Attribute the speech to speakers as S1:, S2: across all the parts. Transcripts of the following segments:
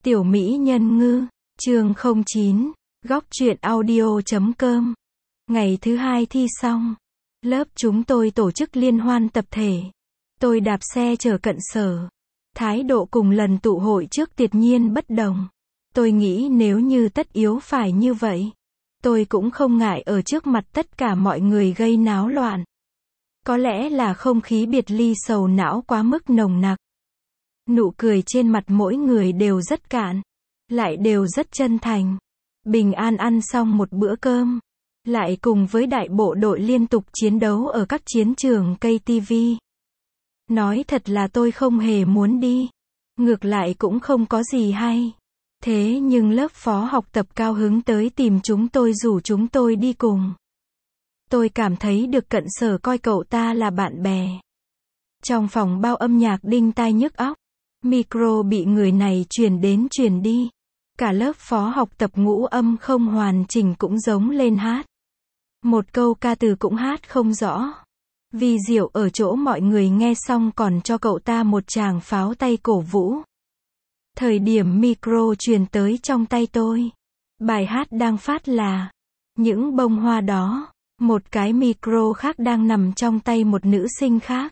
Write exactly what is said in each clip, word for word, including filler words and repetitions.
S1: Tiểu Mỹ Nhân Ngư, chương không chín, góc truyện audio chấm com. Ngày thứ hai thi xong, lớp chúng tôi tổ chức liên hoan tập thể. Tôi đạp xe chở Cận Sở. Thái độ cùng lần tụ hội trước tuyệt nhiên bất đồng. Tôi nghĩ nếu như tất yếu phải như vậy, tôi cũng không ngại ở trước mặt tất cả mọi người gây náo loạn. Có lẽ là không khí biệt ly sầu não quá mức nồng nặc. Nụ cười trên mặt mỗi người đều rất cạn, lại đều rất chân thành. Bình an ăn xong một bữa cơm, lại cùng với đại bộ đội liên tục chiến đấu ở các chiến trường ca tê vê. Nói thật là tôi không hề muốn đi. Ngược lại cũng không có gì hay. Thế nhưng lớp phó học tập cao hứng tới tìm chúng tôi rủ chúng tôi đi cùng. Tôi cảm thấy được Cận Sở coi cậu ta là bạn bè. Trong phòng bao âm nhạc đinh tai nhức óc. Micro bị người này truyền đến truyền đi. Cả lớp phó học tập ngũ âm không hoàn chỉnh cũng giống lên hát. Một câu ca từ cũng hát không rõ. Vì diệu ở chỗ mọi người nghe xong còn cho cậu ta một tràng pháo tay cổ vũ. Thời điểm micro truyền tới trong tay tôi, bài hát đang phát là Những bông hoa đó. Một cái micro khác đang nằm trong tay một nữ sinh khác.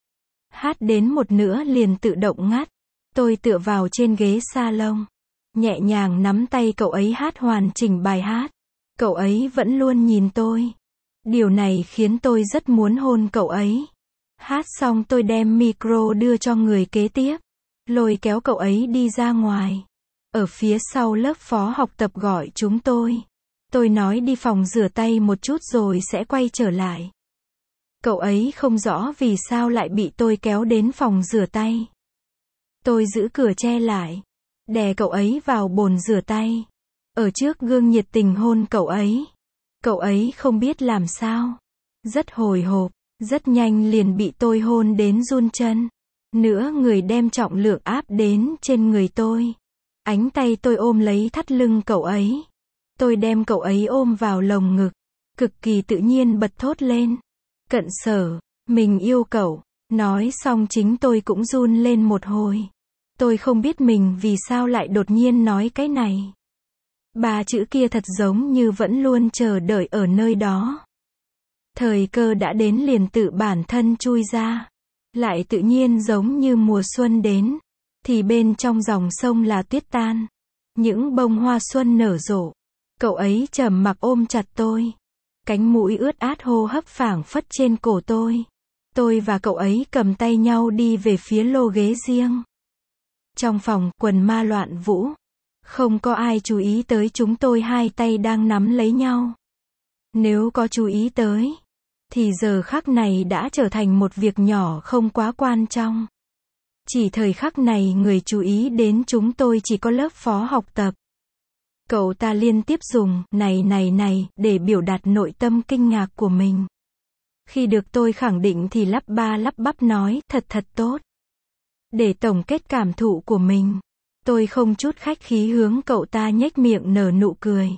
S1: Hát đến một nửa liền tự động ngắt. Tôi tựa vào trên ghế salon, nhẹ nhàng nắm tay cậu ấy hát hoàn chỉnh bài hát. Cậu ấy vẫn luôn nhìn tôi. Điều này khiến tôi rất muốn hôn cậu ấy. Hát xong tôi đem micro đưa cho người kế tiếp, lôi kéo cậu ấy đi ra ngoài. Ở phía sau lớp phó học tập gọi chúng tôi. Tôi nói đi phòng rửa tay một chút rồi sẽ quay trở lại. Cậu ấy không rõ vì sao lại bị tôi kéo đến phòng rửa tay. Tôi giữ cửa che lại, đè cậu ấy vào bồn rửa tay. Ở trước gương nhiệt tình hôn cậu ấy. Cậu ấy không biết làm sao. Rất hồi hộp, rất nhanh liền bị tôi hôn đến run chân. Nữa người đem trọng lượng áp đến trên người tôi. Ánh tay tôi ôm lấy thắt lưng cậu ấy. Tôi đem cậu ấy ôm vào lồng ngực. Cực kỳ tự nhiên bật thốt lên. Cận Sở, mình yêu cậu. Nói xong chính tôi cũng run lên một hồi. Tôi không biết mình vì sao lại đột nhiên nói cái này. Ba chữ kia thật giống như vẫn luôn chờ đợi ở nơi đó. Thời cơ đã đến liền tự bản thân chui ra. Lại tự nhiên giống như mùa xuân đến. Thì bên trong dòng sông là tuyết tan. Những bông hoa xuân nở rộ. Cậu ấy trầm mặc ôm chặt tôi. Cánh mũi ướt át hô hấp phảng phất trên cổ tôi. Tôi và cậu ấy cầm tay nhau đi về phía lô ghế riêng. Trong phòng, quần ma loạn vũ. Không có ai chú ý tới chúng tôi hai tay đang nắm lấy nhau. Nếu có chú ý tới, thì giờ khắc này đã trở thành một việc nhỏ không quá quan trọng. Chỉ thời khắc này người chú ý đến chúng tôi chỉ có lớp phó học tập. Cậu ta liên tiếp dùng này này này để biểu đạt nội tâm kinh ngạc của mình. Khi được tôi khẳng định thì lắp ba lắp bắp nói thật thật tốt. Để tổng kết cảm thụ của mình, tôi không chút khách khí hướng cậu ta nhếch miệng nở nụ cười.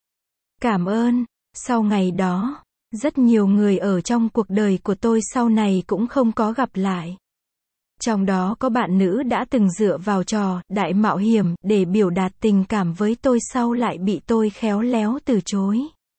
S1: Cảm ơn. Sau ngày đó, rất nhiều người ở trong cuộc đời của tôi sau này cũng không có gặp lại. Trong đó có bạn nữ đã từng dựa vào trò đại mạo hiểm để biểu đạt tình cảm với tôi sau lại bị tôi khéo léo từ chối.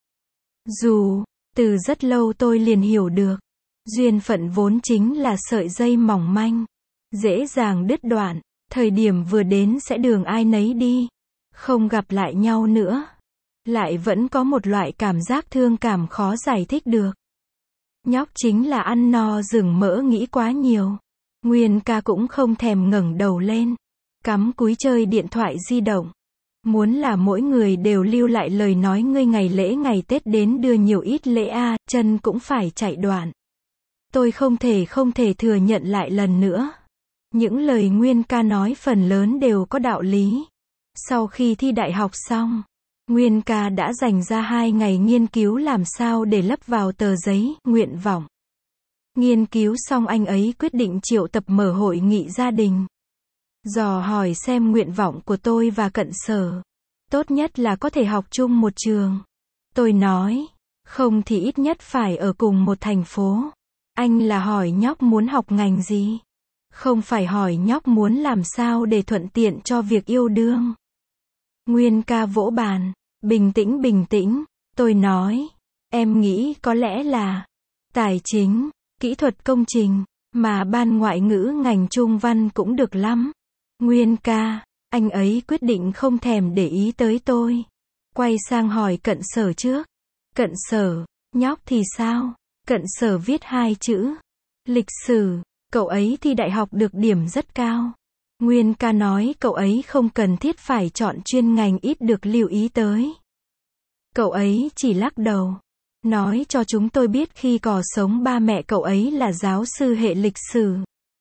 S1: Dù, từ rất lâu tôi liền hiểu được, duyên phận vốn chính là sợi dây mỏng manh, dễ dàng đứt đoạn, thời điểm vừa đến sẽ đường ai nấy đi, không gặp lại nhau nữa. Lại vẫn có một loại cảm giác thương cảm khó giải thích được. Nhóc chính là ăn no rừng mỡ nghĩ quá nhiều. Nguyên ca cũng không thèm ngẩng đầu lên, cắm cúi chơi điện thoại di động. Muốn là mỗi người đều lưu lại lời nói ngươi ngày lễ ngày Tết đến đưa nhiều ít lễ a, à, chân cũng phải chạy đoạn. Tôi không thể không thể thừa nhận lại lần nữa. Những lời Nguyên ca nói phần lớn đều có đạo lý. Sau khi thi đại học xong, Nguyên ca đã dành ra hai ngày nghiên cứu làm sao để lấp vào tờ giấy nguyện vọng. Nghiên cứu xong anh ấy quyết định triệu tập mở hội nghị gia đình. Dò hỏi xem nguyện vọng của tôi và Cận Sở. Tốt nhất là có thể học chung một trường. Tôi nói, không thì ít nhất phải ở cùng một thành phố. Anh là hỏi nhóc muốn học ngành gì? Không phải hỏi nhóc muốn làm sao để thuận tiện cho việc yêu đương. Nguyên ca vỗ bàn. Bình tĩnh bình tĩnh. Tôi nói. Em nghĩ có lẽ là tài chính, kỹ thuật công trình, mà ban ngoại ngữ ngành Trung văn cũng được lắm. Nguyên ca, anh ấy quyết định không thèm để ý tới tôi. Quay sang hỏi Cận Sở trước. Cận Sở, nhóc thì sao? Cận Sở viết hai chữ. Lịch sử, cậu ấy thi đại học được điểm rất cao. Nguyên ca nói cậu ấy không cần thiết phải chọn chuyên ngành ít được lưu ý tới. Cậu ấy chỉ lắc đầu. Nói cho chúng tôi biết khi còn sống ba mẹ cậu ấy là giáo sư hệ lịch sử.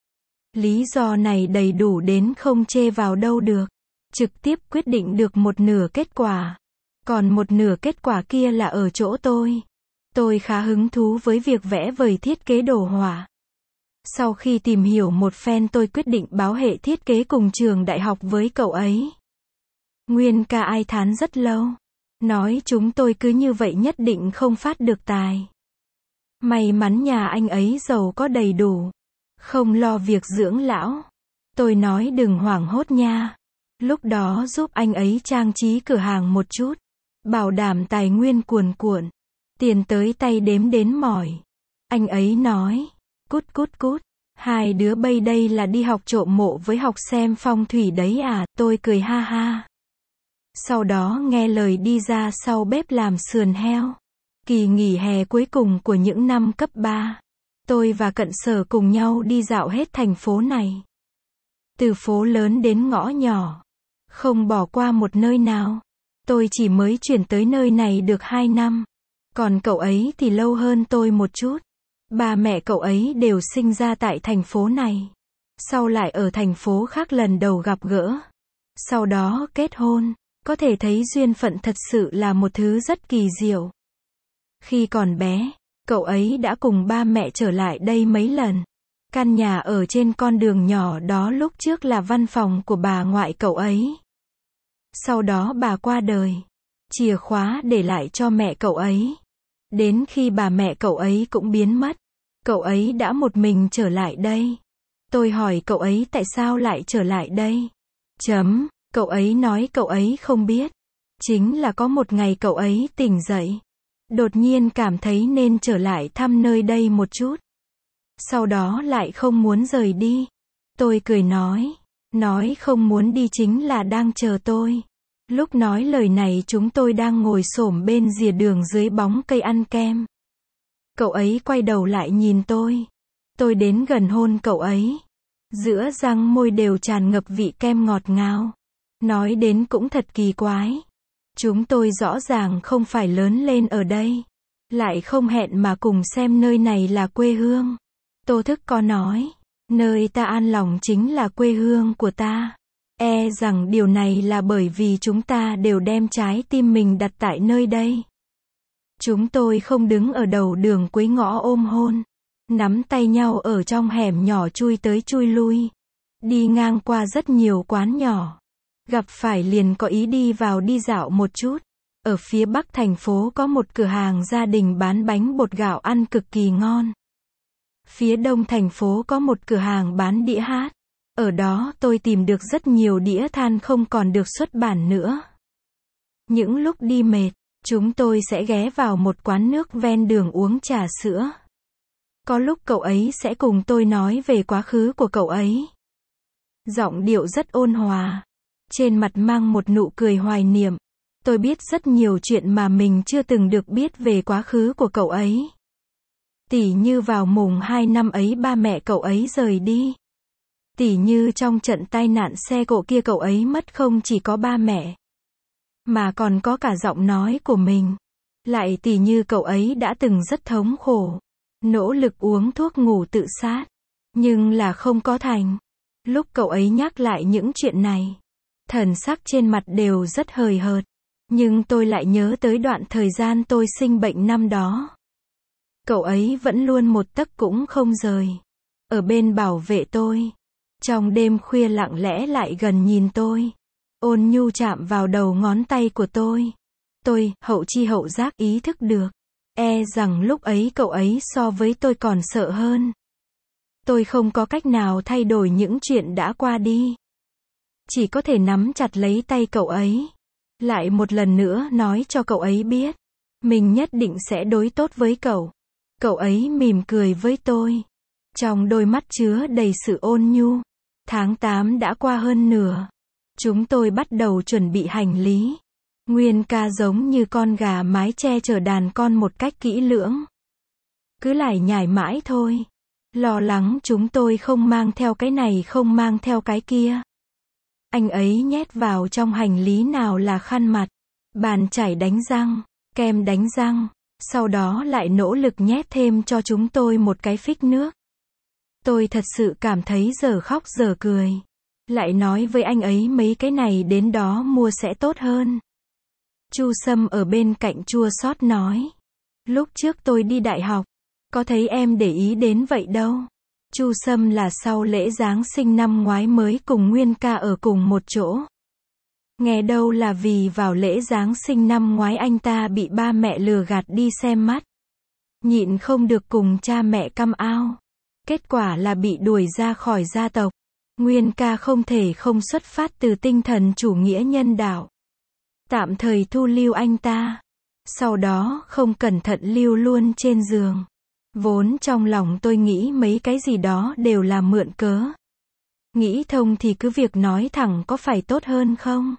S1: Lý do này đầy đủ đến không chê vào đâu được. Trực tiếp quyết định được một nửa kết quả. Còn một nửa kết quả kia là ở chỗ tôi. Tôi khá hứng thú với việc vẽ vời thiết kế đồ họa. Sau khi tìm hiểu một phen tôi quyết định báo hệ thiết kế cùng trường đại học với cậu ấy. Nguyên ca ai thán rất lâu. Nói chúng tôi cứ như vậy nhất định không phát được tài. May mắn nhà anh ấy giàu có đầy đủ. Không lo việc dưỡng lão. Tôi nói đừng hoảng hốt nha. Lúc đó giúp anh ấy trang trí cửa hàng một chút. Bảo đảm tài nguyên cuồn cuộn. Tiền tới tay đếm đến mỏi. Anh ấy nói. Cút cút cút. Hai đứa bây đây là đi học trộm mộ với học xem phong thủy đấy à. Tôi cười ha ha. Sau đó nghe lời đi ra sau bếp làm sườn heo. Kỳ nghỉ hè cuối cùng của những năm cấp ba. Tôi và Cận Sở cùng nhau đi dạo hết thành phố này. Từ phố lớn đến ngõ nhỏ. Không bỏ qua một nơi nào. Tôi chỉ mới chuyển tới nơi này được hai năm. Còn cậu ấy thì lâu hơn tôi một chút. Ba mẹ cậu ấy đều sinh ra tại thành phố này. Sau lại ở thành phố khác lần đầu gặp gỡ. Sau đó kết hôn. Có thể thấy duyên phận thật sự là một thứ rất kỳ diệu. Khi còn bé, cậu ấy đã cùng ba mẹ trở lại đây mấy lần. Căn nhà ở trên con đường nhỏ đó lúc trước là văn phòng của bà ngoại cậu ấy. Sau đó bà qua đời. Chìa khóa để lại cho mẹ cậu ấy. Đến khi bà mẹ cậu ấy cũng biến mất, cậu ấy đã một mình trở lại đây. Tôi hỏi cậu ấy tại sao lại trở lại đây. Chấm. Cậu ấy nói cậu ấy không biết. Chính là có một ngày cậu ấy tỉnh dậy. Đột nhiên cảm thấy nên trở lại thăm nơi đây một chút. Sau đó lại không muốn rời đi. Tôi cười nói. Nói không muốn đi chính là đang chờ tôi. Lúc nói lời này chúng tôi đang ngồi xổm bên rìa đường dưới bóng cây ăn kem. Cậu ấy quay đầu lại nhìn tôi. Tôi đến gần hôn cậu ấy. Giữa răng môi đều tràn ngập vị kem ngọt ngào. Nói đến cũng thật kỳ quái. Chúng tôi rõ ràng không phải lớn lên ở đây. Lại không hẹn mà cùng xem nơi này là quê hương. Tô Thức có nói. Nơi ta an lòng chính là quê hương của ta. E rằng điều này là bởi vì chúng ta đều đem trái tim mình đặt tại nơi đây. Chúng tôi không đứng ở đầu đường cuối ngõ ôm hôn. Nắm tay nhau ở trong hẻm nhỏ chui tới chui lui. Đi ngang qua rất nhiều quán nhỏ. Gặp phải liền có ý đi vào đi dạo một chút. Ở phía bắc thành phố có một cửa hàng gia đình bán bánh bột gạo ăn cực kỳ ngon. Phía đông thành phố có một cửa hàng bán đĩa hát. Ở đó tôi tìm được rất nhiều đĩa than không còn được xuất bản nữa. Những lúc đi mệt, chúng tôi sẽ ghé vào một quán nước ven đường uống trà sữa. Có lúc cậu ấy sẽ cùng tôi nói về quá khứ của cậu ấy. Giọng điệu rất ôn hòa. Trên mặt mang một nụ cười hoài niệm. Tôi biết rất nhiều chuyện mà mình chưa từng được biết về quá khứ của cậu ấy. Tỉ như vào mùng hai năm ấy ba mẹ cậu ấy rời đi. Tỉ như trong trận tai nạn xe cộ kia cậu ấy mất không chỉ có ba mẹ, mà còn có cả giọng nói của mình. Lại tỉ như cậu ấy đã từng rất thống khổ, nỗ lực uống thuốc ngủ tự sát, nhưng là không có thành. Lúc cậu ấy nhắc lại những chuyện này, thần sắc trên mặt đều rất hời hợt. Nhưng tôi lại nhớ tới đoạn thời gian tôi sinh bệnh năm đó. Cậu ấy vẫn luôn một tấc cũng không rời. Ở bên bảo vệ tôi. Trong đêm khuya lặng lẽ lại gần nhìn tôi. Ôn nhu chạm vào đầu ngón tay của tôi. Tôi, hậu chi hậu giác ý thức được. E rằng lúc ấy cậu ấy so với tôi còn sợ hơn. Tôi không có cách nào thay đổi những chuyện đã qua đi. Chỉ có thể nắm chặt lấy tay cậu ấy. Lại một lần nữa nói cho cậu ấy biết. Mình nhất định sẽ đối tốt với cậu. Cậu ấy mỉm cười với tôi. Trong đôi mắt chứa đầy sự ôn nhu. Tháng tám đã qua hơn nửa. Chúng tôi bắt đầu chuẩn bị hành lý. Nguyên ca giống như con gà mái che chở đàn con một cách kỹ lưỡng. Cứ lải nhải mãi thôi. Lo lắng chúng tôi không mang theo cái này không mang theo cái kia. Anh ấy nhét vào trong hành lý nào là khăn mặt, bàn chải đánh răng, kem đánh răng, sau đó lại nỗ lực nhét thêm cho chúng tôi một cái phích nước. Tôi thật sự cảm thấy giờ khóc giờ cười. Lại nói với anh ấy mấy cái này đến đó mua sẽ tốt hơn. Chu Sâm ở bên cạnh chua xót nói. Lúc trước tôi đi đại học, có thấy em để ý đến vậy đâu. Chu Sâm là sau lễ Giáng sinh năm ngoái mới cùng Nguyên ca ở cùng một chỗ. Nghe đâu là vì vào lễ Giáng sinh năm ngoái anh ta bị ba mẹ lừa gạt đi xem mắt. Nhịn không được cùng cha mẹ căm ao. Kết quả là bị đuổi ra khỏi gia tộc. Nguyên ca không thể không xuất phát từ tinh thần chủ nghĩa nhân đạo. Tạm thời thu lưu anh ta. Sau đó không cẩn thận lưu luôn trên giường. Vốn trong lòng tôi nghĩ mấy cái gì đó đều là mượn cớ. Nghĩ thông thì cứ việc nói thẳng có phải tốt hơn không?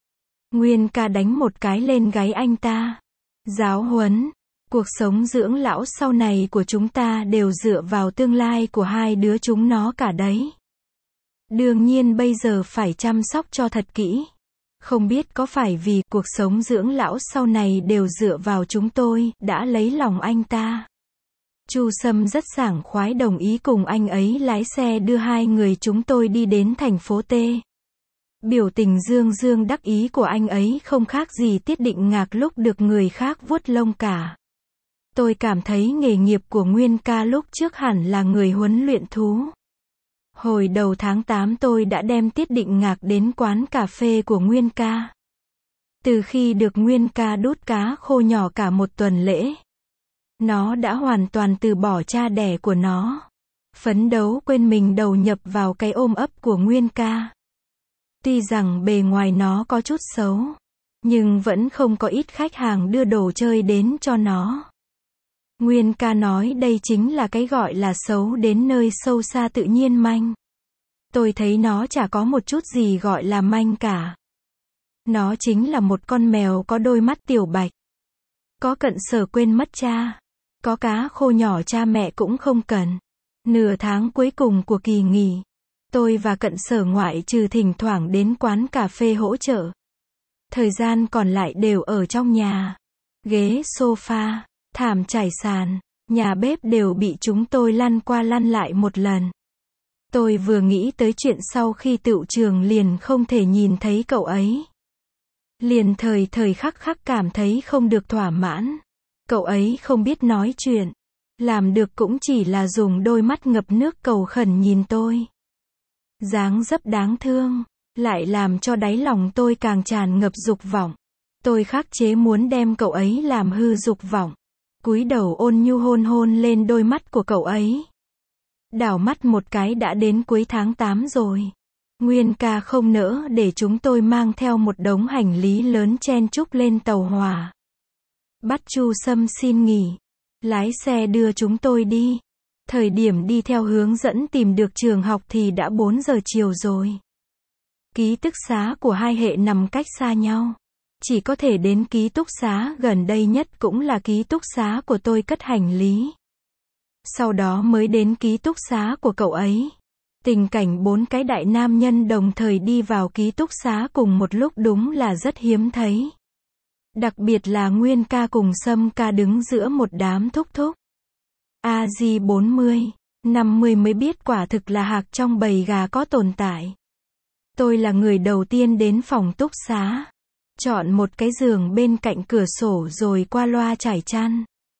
S1: Nguyên ca đánh một cái lên gáy anh ta. Giáo huấn. Cuộc sống dưỡng lão sau này của chúng ta đều dựa vào tương lai của hai đứa chúng nó cả đấy. Đương nhiên bây giờ phải chăm sóc cho thật kỹ. Không biết có phải vì cuộc sống dưỡng lão sau này đều dựa vào chúng tôi, đã lấy lòng anh ta. Chu Sâm rất sảng khoái đồng ý cùng anh ấy lái xe đưa hai người chúng tôi đi đến thành phố T. Biểu tình dương dương đắc ý của anh ấy không khác gì Tiết Định Ngạc lúc được người khác vuốt lông cả. Tôi cảm thấy nghề nghiệp của Nguyên ca lúc trước hẳn là người huấn luyện thú. Hồi đầu tháng tám tôi đã đem Tiết Định Ngạc đến quán cà phê của Nguyên ca. Từ khi được Nguyên ca đút cá khô nhỏ cả một tuần lễ, nó đã hoàn toàn từ bỏ cha đẻ của nó. Phấn đấu quên mình đầu nhập vào cái ôm ấp của Nguyên ca. Tuy rằng bề ngoài nó có chút xấu, nhưng vẫn không có ít khách hàng đưa đồ chơi đến cho nó. Nguyên ca nói đây chính là cái gọi là xấu đến nơi sâu xa tự nhiên manh. Tôi thấy nó chả có một chút gì gọi là manh cả. Nó chính là một con mèo có đôi mắt tiểu bạch. Có cận sở quên mất cha. Có cá khô nhỏ cha mẹ cũng không cần. Nửa tháng cuối cùng của kỳ nghỉ, tôi và cận sở ngoại trừ thỉnh thoảng đến quán cà phê hỗ trợ. Thời gian còn lại đều ở trong nhà. Ghế sofa, thảm trải sàn, nhà bếp đều bị chúng tôi lăn qua lăn lại một lần. Tôi vừa nghĩ tới chuyện sau khi tựu trường liền không thể nhìn thấy cậu ấy. Liền thời thời khắc khắc cảm thấy không được thỏa mãn. Cậu ấy không biết nói chuyện. Làm được cũng chỉ là dùng đôi mắt ngập nước cầu khẩn nhìn tôi. Dáng dấp đáng thương, lại làm cho đáy lòng tôi càng tràn ngập dục vọng. Tôi khắc chế muốn đem cậu ấy làm hư dục vọng. Cúi đầu ôn nhu hôn hôn lên đôi mắt của cậu ấy. Đảo mắt một cái đã đến cuối tháng tám rồi. Nguyên ca không nỡ để chúng tôi mang theo một đống hành lý lớn chen chúc lên tàu hỏa. Bắt Chu Sâm xin nghỉ. Lái xe đưa chúng tôi đi. Thời điểm đi theo hướng dẫn tìm được trường học thì đã bốn giờ chiều rồi. Ký túc xá của hai hệ nằm cách xa nhau. Chỉ có thể đến ký túc xá gần đây nhất cũng là ký túc xá của tôi cất hành lý. Sau đó mới đến ký túc xá của cậu ấy. Tình cảnh bốn cái đại nam nhân đồng thời đi vào ký túc xá cùng một lúc đúng là rất hiếm thấy. Đặc biệt là Nguyên ca cùng Sâm ca đứng giữa một đám thúc thúc. a gi bốn mươi, năm mươi mới biết quả thực là hạc trong bầy gà có tồn tại. Tôi là người đầu tiên đến phòng túc xá. Chọn một cái giường bên cạnh cửa sổ rồi qua loa trải chăn.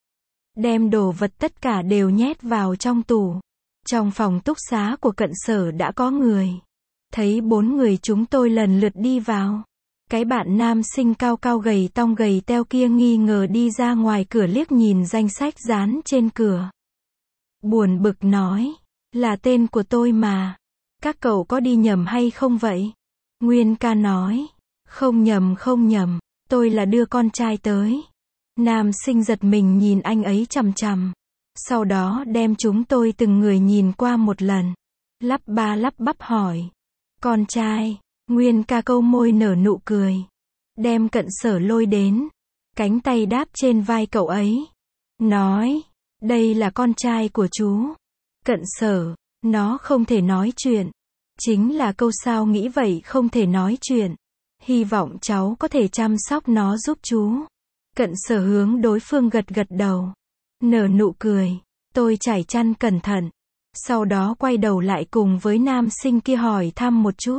S1: Đem đồ vật tất cả đều nhét vào trong tủ. Trong phòng túc xá của cận sở đã có người. Thấy bốn người chúng tôi lần lượt đi vào. Cái bạn nam sinh cao cao gầy tong gầy teo kia nghi ngờ đi ra ngoài cửa liếc nhìn danh sách dán trên cửa. Buồn bực nói. Là tên của tôi mà. Các cậu có đi nhầm hay không vậy? Nguyên ca nói. Không nhầm không nhầm, tôi là đưa con trai tới. Nam sinh giật mình nhìn anh ấy chằm chằm. Sau đó đem chúng tôi từng người nhìn qua một lần. Lắp ba lắp bắp hỏi. Con trai. Nguyên ca câu môi nở nụ cười. Đem Cận Sở lôi đến. Cánh tay đáp trên vai cậu ấy. Nói. Đây là con trai của chú. Cận Sở. Nó không thể nói chuyện. Chính là câu sao nghĩ vậy không thể nói chuyện. Hy vọng cháu có thể chăm sóc nó giúp chú. Cận Sở hướng đối phương gật gật đầu. Nở nụ cười. Tôi trải chăn cẩn thận. Sau đó quay đầu lại cùng với nam sinh kia hỏi thăm một chút.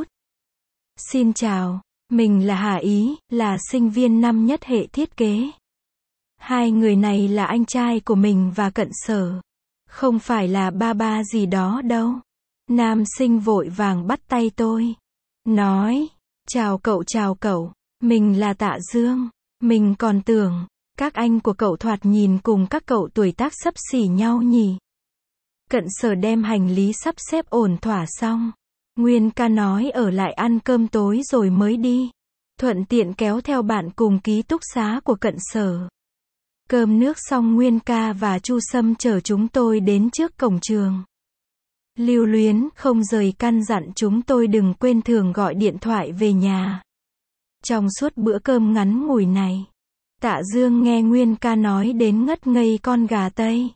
S1: Xin chào, mình là Hà Ý, là sinh viên năm nhất hệ thiết kế. Hai người này là anh trai của mình và Cận Sở. Không phải là ba ba gì đó đâu. Nam sinh vội vàng bắt tay tôi. Nói, chào cậu chào cậu, mình là Tạ Dương. Mình còn tưởng, các anh của cậu thoạt nhìn cùng các cậu tuổi tác xấp xỉ nhau nhỉ. Cận Sở đem hành lý sắp xếp ổn thỏa xong. Nguyên ca nói ở lại ăn cơm tối rồi mới đi. Thuận tiện kéo theo bạn cùng ký túc xá của Cận Sở. Cơm nước xong Nguyên ca và Chu Sâm chở chúng tôi đến trước cổng trường. Lưu Luyến không rời căn dặn chúng tôi đừng quên thường gọi điện thoại về nhà. Trong suốt bữa cơm ngắn ngủi này, Tạ Dương nghe Nguyên ca nói đến ngất ngây con gà Tây.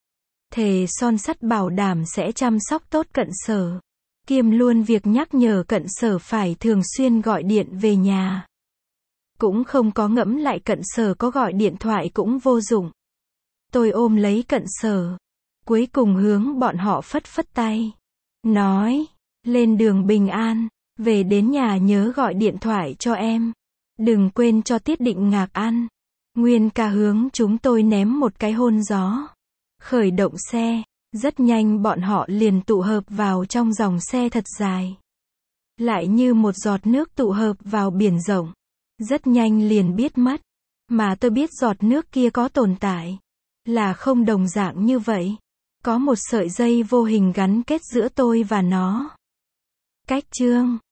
S1: Thề son sắt bảo đảm sẽ chăm sóc tốt Cận Sở. Kiêm luôn việc nhắc nhở Cận Sở phải thường xuyên gọi điện về nhà. Cũng không có ngẫm lại Cận Sở có gọi điện thoại cũng vô dụng. Tôi ôm lấy Cận Sở. Cuối cùng hướng bọn họ phất phất tay. Nói, lên đường bình an, về đến nhà nhớ gọi điện thoại cho em. Đừng quên cho Tiết Định Ngạc ăn. Nguyên ca hướng chúng tôi ném một cái hôn gió. Khởi động xe. Rất nhanh bọn họ liền tụ hợp vào trong dòng xe thật dài. Lại như một giọt nước tụ hợp vào biển rộng. Rất nhanh liền biết mất. Mà tôi biết giọt nước kia có tồn tại. Là không đồng dạng như vậy. Có một sợi dây vô hình gắn kết giữa tôi và nó. Cách chương